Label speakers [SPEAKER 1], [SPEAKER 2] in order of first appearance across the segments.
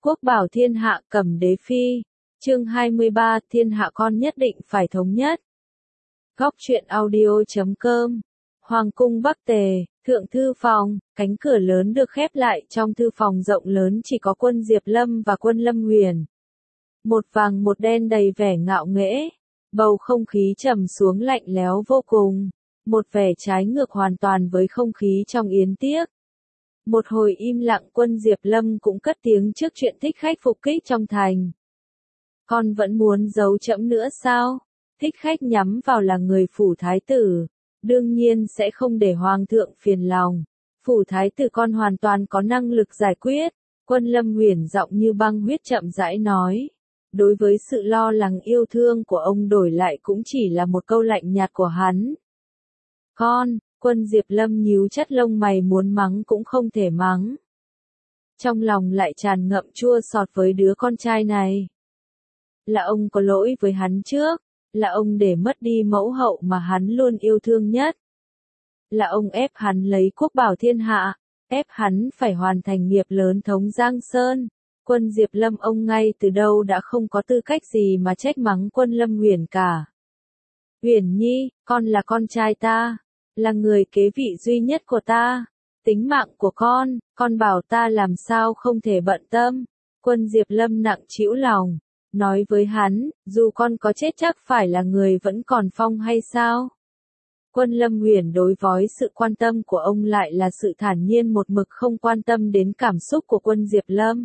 [SPEAKER 1] Quốc bảo thiên hạ Cẩm Đế Phi. Chương 23, thiên hạ con nhất định phải thống nhất. Góc truyện audio.com. Hoàng cung Bắc Tề, thượng thư phòng, cánh cửa lớn được khép lại, trong thư phòng rộng lớn chỉ có Quân Diệp Lâm và Quân Lâm Huyền. Một vàng một đen đầy vẻ ngạo nghễ, bầu không khí trầm xuống lạnh lẽo vô cùng, một vẻ trái ngược hoàn toàn với không khí trong yến tiệc. Một hồi im lặng, Quân Diệp Lâm cũng cất tiếng trước chuyện thích khách phục kích trong thành. Con vẫn muốn giấu trẫm nữa sao? Thích khách nhắm vào là người phủ thái tử, đương nhiên sẽ không để hoàng thượng phiền lòng. Phủ thái tử con hoàn toàn có năng lực giải quyết. Quân Lâm Huyền giọng như băng huyết chậm rãi nói. Đối với sự lo lắng yêu thương của ông đổi lại cũng chỉ là một câu lạnh nhạt của hắn. Con, Quân Diệp Lâm nhíu chắt lông mày, muốn mắng cũng không thể mắng. Trong lòng lại tràn ngậm chua xót với đứa con trai này. Là ông có lỗi với hắn trước, là ông để mất đi mẫu hậu mà hắn luôn yêu thương nhất. Là ông ép hắn lấy quốc bảo thiên hạ, ép hắn phải hoàn thành nghiệp lớn thống Giang Sơn. Quân Diệp Lâm ông ngay từ đầu đã không có tư cách gì mà trách mắng Quân Lâm Huyền cả. Huyền Nhi, con là con trai ta, là người kế vị duy nhất của ta, tính mạng của con bảo ta làm sao không thể bận tâm. Quân Diệp Lâm nặng trĩu lòng, nói với hắn, dù con có chết chắc phải là người vẫn còn phong hay sao? Quân Lâm Huyền đối với sự quan tâm của ông lại là sự thản nhiên một mực không quan tâm đến cảm xúc của Quân Diệp Lâm.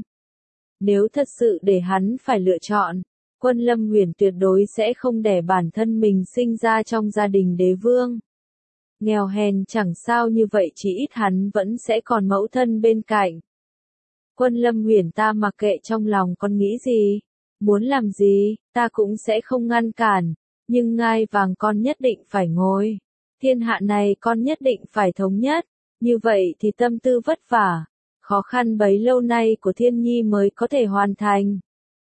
[SPEAKER 1] Nếu thật sự để hắn phải lựa chọn, Quân Lâm Huyền tuyệt đối sẽ không để bản thân mình sinh ra trong gia đình đế vương. Nghèo hèn chẳng sao như vậy, chỉ ít hắn vẫn sẽ còn mẫu thân bên cạnh. Quân Lâm Huyền, ta mặc kệ trong lòng con nghĩ gì, muốn làm gì, ta cũng sẽ không ngăn cản, nhưng ngai vàng con nhất định phải ngồi. Thiên hạ này con nhất định phải thống nhất, như vậy thì tâm tư vất vả, khó khăn bấy lâu nay của Thiên Nhi mới có thể hoàn thành.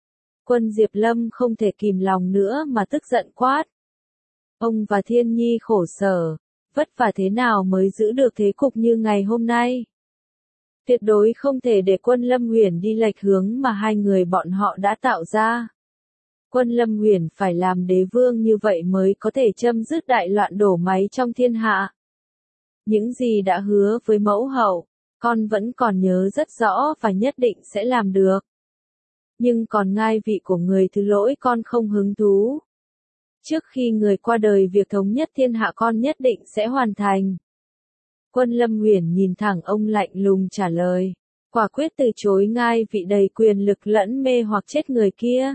[SPEAKER 1] Quân Diệp Lâm không thể kìm lòng nữa mà tức giận quát. Ông và Thiên Nhi khổ sở, vất vả thế nào mới giữ được thế cục như ngày hôm nay. Tuyệt đối không thể để Quân Lâm Huyền đi lệch hướng mà hai người bọn họ đã tạo ra. Quân Lâm Huyền phải làm đế vương, như vậy mới có thể chấm dứt đại loạn đổ máy trong thiên hạ. Những gì đã hứa với mẫu hậu, con vẫn còn nhớ rất rõ và nhất định sẽ làm được. Nhưng còn ngai vị của người thứ lỗi con không hứng thú. Trước khi người qua đời, việc thống nhất thiên hạ con nhất định sẽ hoàn thành. Quân Lâm Huyền nhìn thẳng ông lạnh lùng trả lời, quả quyết từ chối ngai vị đầy quyền lực lẫn mê hoặc chết người kia.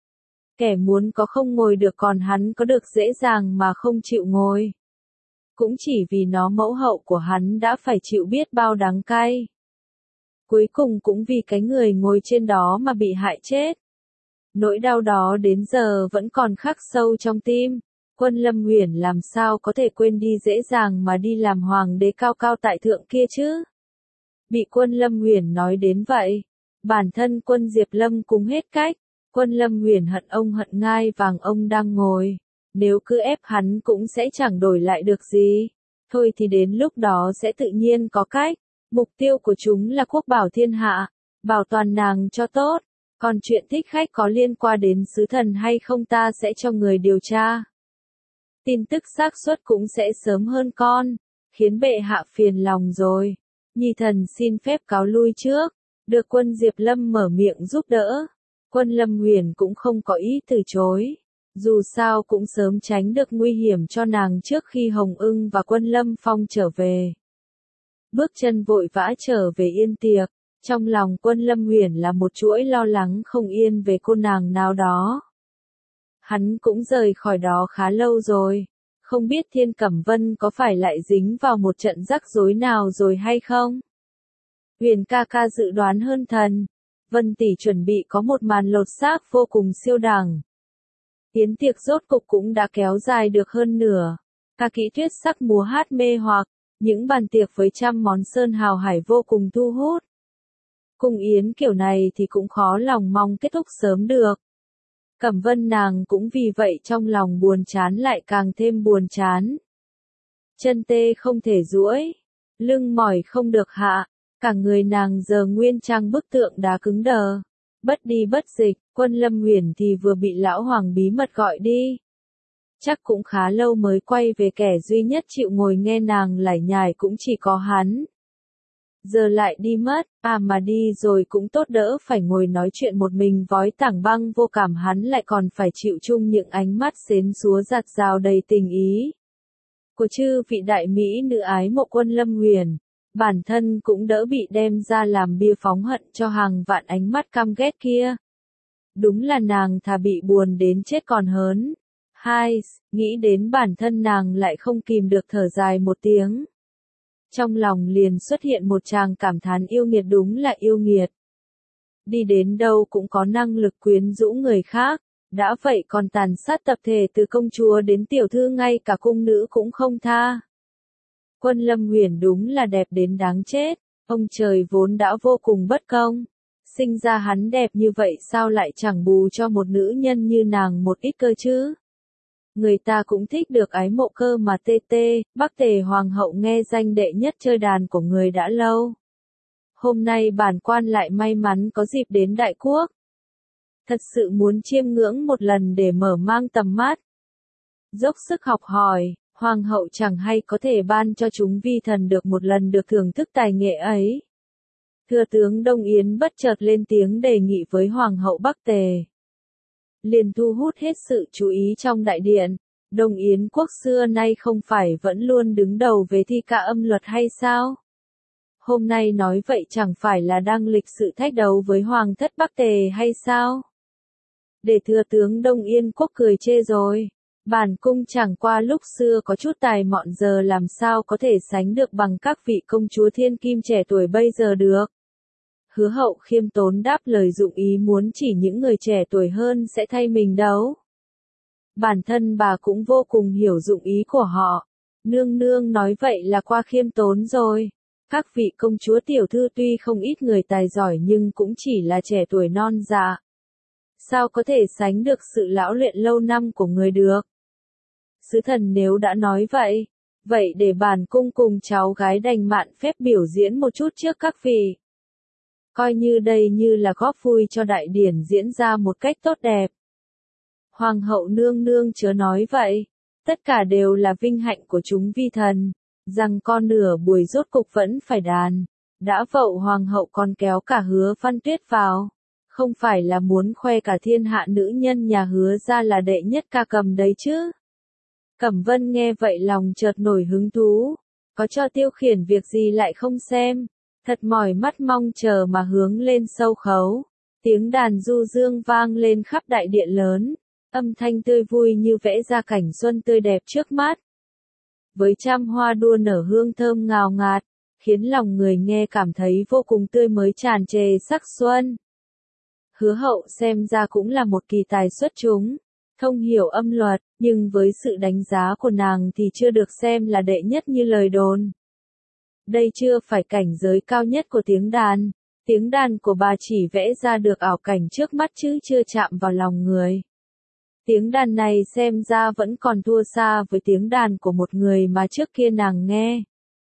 [SPEAKER 1] Kẻ muốn có không ngồi được, còn hắn có được dễ dàng mà không chịu ngồi. Cũng chỉ vì nó mẫu hậu của hắn đã phải chịu biết bao đắng cay. Cuối cùng cũng vì cái người ngồi trên đó mà bị hại chết. Nỗi đau đó đến giờ vẫn còn khắc sâu trong tim. Quân Lâm Huyền làm sao có thể quên đi dễ dàng mà đi làm hoàng đế cao cao tại thượng kia chứ? Bị Quân Lâm Huyền nói đến vậy, bản thân Quân Diệp Lâm cũng hết cách. Quân Lâm Huyền hận ông, hận ngai vàng ông đang ngồi. Nếu cứ ép hắn cũng sẽ chẳng đổi lại được gì. Thôi thì đến lúc đó sẽ tự nhiên có cách. Mục tiêu của chúng là quốc bảo thiên hạ, bảo toàn nàng cho tốt. Còn chuyện thích khách có liên quan đến sứ thần hay không ta sẽ cho người điều tra. Tin tức xác suất cũng sẽ sớm hơn con, khiến bệ hạ phiền lòng rồi. Nhi thần xin phép cáo lui trước. Được Quân Diệp Lâm mở miệng giúp đỡ. Quân Lâm Huyền cũng không có ý từ chối. Dù sao cũng sớm tránh được nguy hiểm cho nàng trước khi Hồng Ưng và Quân Lâm Phong trở về. Bước chân vội vã trở về yên tiệc. Trong lòng Quân Lâm Huyền là một chuỗi lo lắng không yên về cô nàng nào đó. Hắn cũng rời khỏi đó khá lâu rồi. Không biết Thiên Cẩm Vân có phải lại dính vào một trận rắc rối nào rồi hay không? Huyền ca ca dự đoán hơn thần. Vân tỷ chuẩn bị có một màn lột xác vô cùng siêu đẳng. Yến tiệc rốt cục cũng đã kéo dài được hơn nửa. Ca kỹ tuyết sắc múa hát mê hoặc, những bàn tiệc với trăm món sơn hào hải vô cùng thu hút. Cung yến kiểu này thì cũng khó lòng mong kết thúc sớm được. Cẩm Vân nàng cũng vì vậy trong lòng buồn chán lại càng thêm buồn chán. Chân tê không thể duỗi, lưng mỏi không được hạ, cả người nàng giờ nguyên trang bức tượng đá cứng đờ. Bất đi bất dịch, Quân Lâm Huyền thì vừa bị lão hoàng bí mật gọi đi. Chắc cũng khá lâu mới quay về, kẻ duy nhất chịu ngồi nghe nàng lải nhải cũng chỉ có hắn. Giờ lại đi mất, mà đi rồi cũng tốt, đỡ phải ngồi nói chuyện một mình vói tảng băng vô cảm, hắn lại còn phải chịu chung những ánh mắt xến xúa giạt rào đầy tình ý của chư vị đại mỹ nữ ái mộ Quân Lâm Huyền. Bản thân cũng đỡ bị đem ra làm bia phóng hận cho hàng vạn ánh mắt căm ghét kia. Đúng là nàng thà bị buồn đến chết còn hớn. Nghĩ đến bản thân nàng lại không kìm được thở dài một tiếng. Trong lòng liền xuất hiện một tràng cảm thán, yêu nghiệt, đúng là yêu nghiệt. Đi đến đâu cũng có năng lực quyến rũ người khác, đã vậy còn tàn sát tập thể từ công chúa đến tiểu thư, ngay cả cung nữ cũng không tha. Quân Lâm Huyền đúng là đẹp đến đáng chết, ông trời vốn đã vô cùng bất công. Sinh ra hắn đẹp như vậy sao lại chẳng bù cho một nữ nhân như nàng một ít cơ chứ? Người ta cũng thích được ái mộ cơ mà. Bắc Tề Hoàng hậu nghe danh đệ nhất chơi đàn của người đã lâu. Hôm nay bản quan lại may mắn có dịp đến Đại Quốc. Thật sự muốn chiêm ngưỡng một lần để mở mang tầm mắt. Dốc sức học hỏi, Hoàng hậu chẳng hay có thể ban cho chúng vi thần được một lần được thưởng thức tài nghệ ấy. Thừa tướng Đông Yến bất chợt lên tiếng đề nghị với Hoàng hậu Bắc Tề. Liền thu hút hết sự chú ý trong đại điện. Đông Yến quốc xưa nay không phải vẫn luôn đứng đầu về thi ca âm luật hay sao? Hôm nay nói vậy chẳng phải là đang lịch sự thách đấu với Hoàng thất Bắc Tề hay sao? Để thừa tướng Đông Yên quốc cười chê rồi. Bản cung chẳng qua lúc xưa có chút tài mọn, giờ làm sao có thể sánh được bằng các vị công chúa thiên kim trẻ tuổi bây giờ được. Hứa hậu khiêm tốn đáp lời, dụng ý muốn chỉ những người trẻ tuổi hơn sẽ thay mình đấu. Bản thân bà cũng vô cùng hiểu dụng ý của họ. Nương nương nói vậy là qua khiêm tốn rồi. Các vị công chúa tiểu thư tuy không ít người tài giỏi nhưng cũng chỉ là trẻ tuổi non dạ. Sao có thể sánh được sự lão luyện lâu năm của người được? Sứ thần nếu đã nói vậy, vậy để bản cung cùng cháu gái đành mạn phép biểu diễn một chút trước các vị. Coi như đây như là góp vui cho đại điển diễn ra một cách tốt đẹp. Hoàng hậu nương nương chớ nói vậy, tất cả đều là vinh hạnh của chúng vi thần, rằng con nửa buổi rốt cục vẫn phải đàn. Đã vậu hoàng hậu còn kéo cả Hứa Văn Tuyết vào, không phải là muốn khoe cả thiên hạ nữ nhân nhà Hứa ra là đệ nhất ca cầm đấy chứ. Cẩm Vân nghe vậy lòng chợt nổi hứng thú, có cho tiêu khiển việc gì lại không xem, thật mỏi mắt mong chờ mà hướng lên sâu khấu. Tiếng đàn du dương vang lên khắp đại điện lớn, âm thanh tươi vui như vẽ ra cảnh xuân tươi đẹp trước mắt. Với trăm hoa đua nở hương thơm ngào ngạt, khiến lòng người nghe cảm thấy vô cùng tươi mới, tràn trề sắc xuân. Hứa hậu xem ra cũng là một kỳ tài xuất chúng, thông hiểu âm luật, nhưng với sự đánh giá của nàng thì chưa được xem là đệ nhất như lời đồn. Đây chưa phải cảnh giới cao nhất của tiếng đàn của bà chỉ vẽ ra được ảo cảnh trước mắt chứ chưa chạm vào lòng người. Tiếng đàn này xem ra vẫn còn thua xa với tiếng đàn của một người mà trước kia nàng nghe.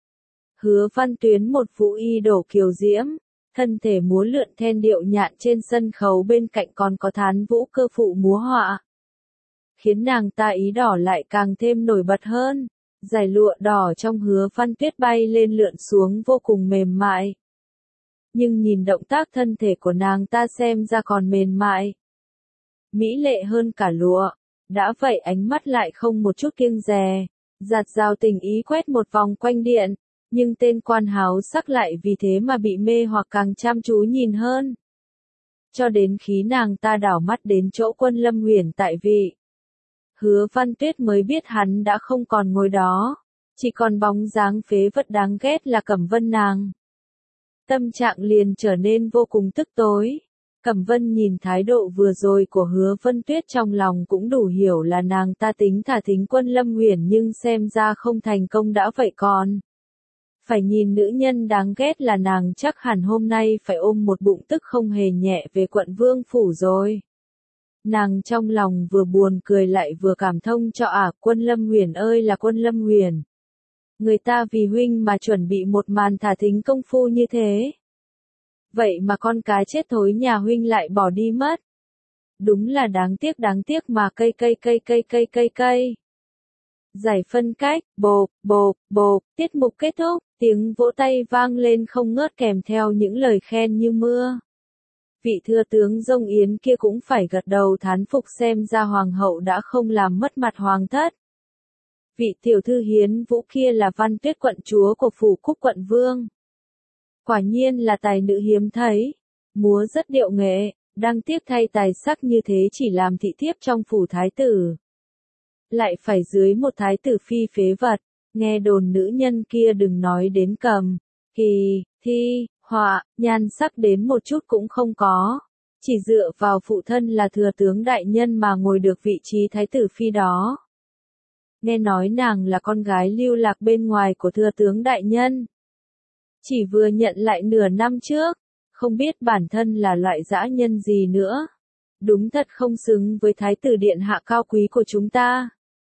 [SPEAKER 1] Hứa Văn Tuyến một vũ y đổ kiều diễm, thân thể múa lượn then điệu nhạn trên sân khấu, bên cạnh còn có Thán Vũ cơ phụ múa họa, khiến nàng ta ý đỏ lại càng thêm nổi bật hơn. Dải lụa đỏ trong Hứa Văn Tuyết bay lên lượn xuống vô cùng mềm mại. Nhưng nhìn động tác thân thể của nàng ta xem ra còn mềm mại, mỹ lệ hơn cả lụa. Đã vậy ánh mắt lại không một chút kiêng dè, giạt rào tình ý quét một vòng quanh điện, nhưng tên quan háo sắc lại vì thế mà bị mê hoặc, càng chăm chú nhìn hơn. Cho đến khi nàng ta đảo mắt đến chỗ Quân Lâm Huyền tại vị, Hứa Văn Tuyết mới biết hắn đã không còn ngồi đó, chỉ còn bóng dáng phế vật đáng ghét là Cẩm Vân nàng. Tâm trạng liền trở nên vô cùng tức tối. Cẩm Vân nhìn thái độ vừa rồi của Hứa Văn Tuyết trong lòng cũng đủ hiểu là nàng ta tính thả thính Quân Lâm Huyền, nhưng xem ra không thành công đã vậy còn phải nhìn nữ nhân đáng ghét là nàng, chắc hẳn hôm nay phải ôm một bụng tức không hề nhẹ về quận Vương phủ rồi. Nàng trong lòng vừa buồn cười lại vừa cảm thông cho Quân Lâm Huyền ơi là Quân Lâm Huyền. Người ta vì huynh mà chuẩn bị một màn thả thính công phu như thế. Vậy mà con cái chết thối nhà huynh lại bỏ đi mất. Đúng là đáng tiếc mà cây. Giải phân cách, bộp, tiết mục kết thúc, tiếng vỗ tay vang lên không ngớt kèm theo những lời khen như mưa. Vị thừa tướng Dông Yến kia cũng phải gật đầu thán phục xem ra hoàng hậu đã không làm mất mặt hoàng thất. Vị tiểu thư Hiến Vũ kia là Văn Tuyết quận chúa của phủ Cúc quận vương. Quả nhiên là tài nữ hiếm thấy, múa rất điệu nghệ, đáng tiếc thay tài sắc như thế chỉ làm thị thiếp trong phủ thái tử. Lại phải dưới một thái tử phi phế vật, nghe đồn nữ nhân kia đừng nói đến cầm, kỳ, thi, họa, nhan sắc đến một chút cũng không có. Chỉ dựa vào phụ thân là thừa tướng đại nhân mà ngồi được vị trí thái tử phi đó. Nghe nói nàng là con gái lưu lạc bên ngoài của thừa tướng đại nhân. Chỉ vừa nhận lại nửa năm trước, không biết bản thân là loại dã nhân gì nữa. Đúng thật không xứng với thái tử điện hạ cao quý của chúng ta.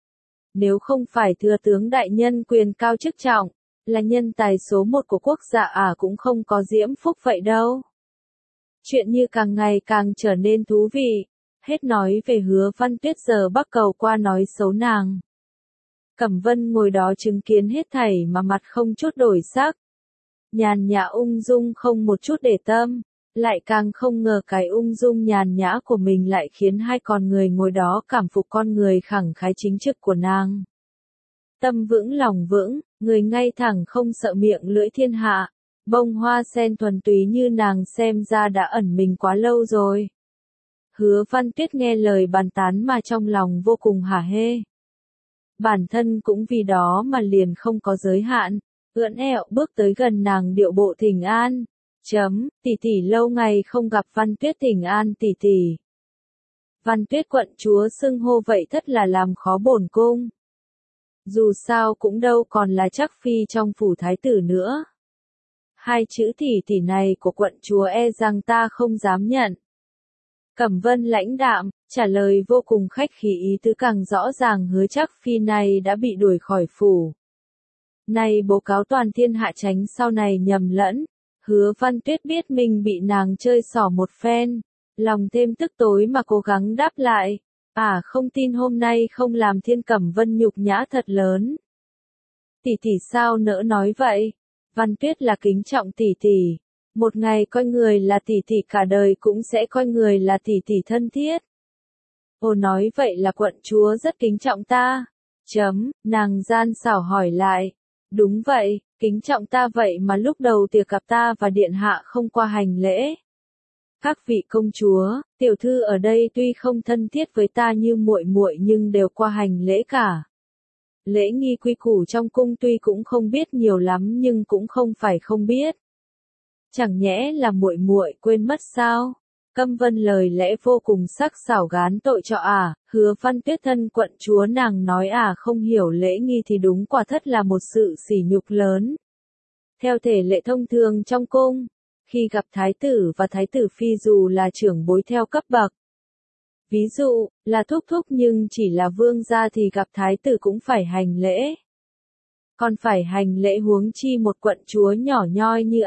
[SPEAKER 1] Nếu không phải thừa tướng đại nhân quyền cao chức trọng, là nhân tài số một của quốc gia cũng không có diễm phúc vậy đâu. Chuyện như càng ngày càng trở nên thú vị. Hết nói về Hứa Văn Tuyết giờ bắt cầu qua nói xấu nàng. Cẩm Vân ngồi đó chứng kiến hết thảy mà mặt không chút đổi sắc. Nhàn nhã ung dung không một chút để tâm, lại càng không ngờ cái ung dung nhàn nhã của mình lại khiến hai con người ngồi đó cảm phục con người khẳng khái chính trực của nàng. Tâm vững lòng vững, người ngay thẳng không sợ miệng lưỡi thiên hạ, bông hoa sen thuần túy như nàng xem ra đã ẩn mình quá lâu rồi. Hứa Văn Tuyết nghe lời bàn tán mà trong lòng vô cùng hả hê. Bản thân cũng vì đó mà liền không có giới hạn, ưỡn ẹo bước tới gần nàng điệu bộ thỉnh an. Tỷ tỷ lâu ngày không gặp Văn Tuyết thỉnh an tỷ tỷ. Văn Tuyết quận chúa xưng hô vậy thất là làm khó bổn cung. Dù sao cũng đâu còn là chắc phi trong phủ thái tử nữa. Hai chữ tỷ tỷ này của quận chúa e rằng ta không dám nhận. Cẩm Vân lãnh đạm, trả lời vô cùng khách khí, ý tứ càng rõ ràng hứa chắc phi này đã bị đuổi khỏi phủ. Này bố cáo toàn thiên hạ tránh sau này nhầm lẫn. Hứa Văn Tuyết biết mình bị nàng chơi xỏ một phen, lòng thêm tức tối mà cố gắng đáp lại. Không tin hôm nay không làm Thiên Cẩm Vân nhục nhã thật lớn. Tỷ tỷ sao nỡ nói vậy? Văn Tuyết là kính trọng tỷ tỷ. Một ngày coi người là tỷ tỷ, cả đời cũng sẽ coi người là tỷ tỷ thân thiết. Ồ, nói vậy là quận chúa rất kính trọng ta. Nàng gian xảo hỏi lại. Đúng vậy, kính trọng ta vậy mà lúc đầu tiệc gặp ta và điện hạ không qua hành lễ. Các vị công chúa, tiểu thư ở đây tuy không thân thiết với ta như muội muội nhưng đều qua hành lễ cả. Lễ nghi quy củ trong cung tuy cũng không biết nhiều lắm nhưng cũng không phải không biết. Chẳng nhẽ là muội muội quên mất sao? Cẩm Vân lời lẽ vô cùng sắc sảo gán tội cho Hứa Văn Tuyết thân quận chúa nàng nói không hiểu lễ nghi thì đúng quả thất là một sự sỉ nhục lớn. Theo thể lệ thông thường trong cung, khi gặp thái tử và thái tử phi dù là trưởng bối theo cấp bậc, ví dụ là thúc thúc nhưng chỉ là vương gia thì gặp thái tử cũng phải hành lễ. Còn phải hành lễ huống chi một quận chúa nhỏ nhoi như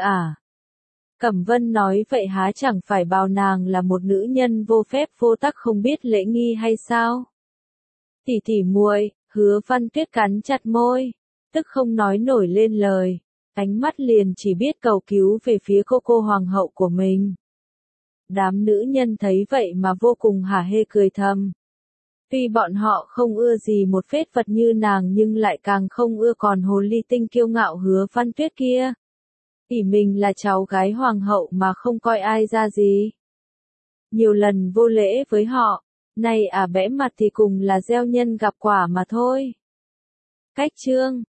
[SPEAKER 1] Cẩm Vân nói vậy há chẳng phải bào nàng là một nữ nhân vô phép vô tắc không biết lễ nghi hay sao? Tỷ tỷ muội, Hứa Văn Tuyết cắn chặt môi, tức không nói nổi lên lời, ánh mắt liền chỉ biết cầu cứu về phía cô hoàng hậu của mình. Đám nữ nhân thấy vậy mà vô cùng hả hê cười thầm. Tuy bọn họ không ưa gì một phết vật như nàng nhưng lại càng không ưa còn hồ ly tinh kiêu ngạo Hứa Văn Tuyết kia. Tỷ mình là cháu gái hoàng hậu mà không coi ai ra gì. Nhiều lần vô lễ với họ, nay bẽ mặt thì cùng là gieo nhân gặp quả mà thôi. Cách chương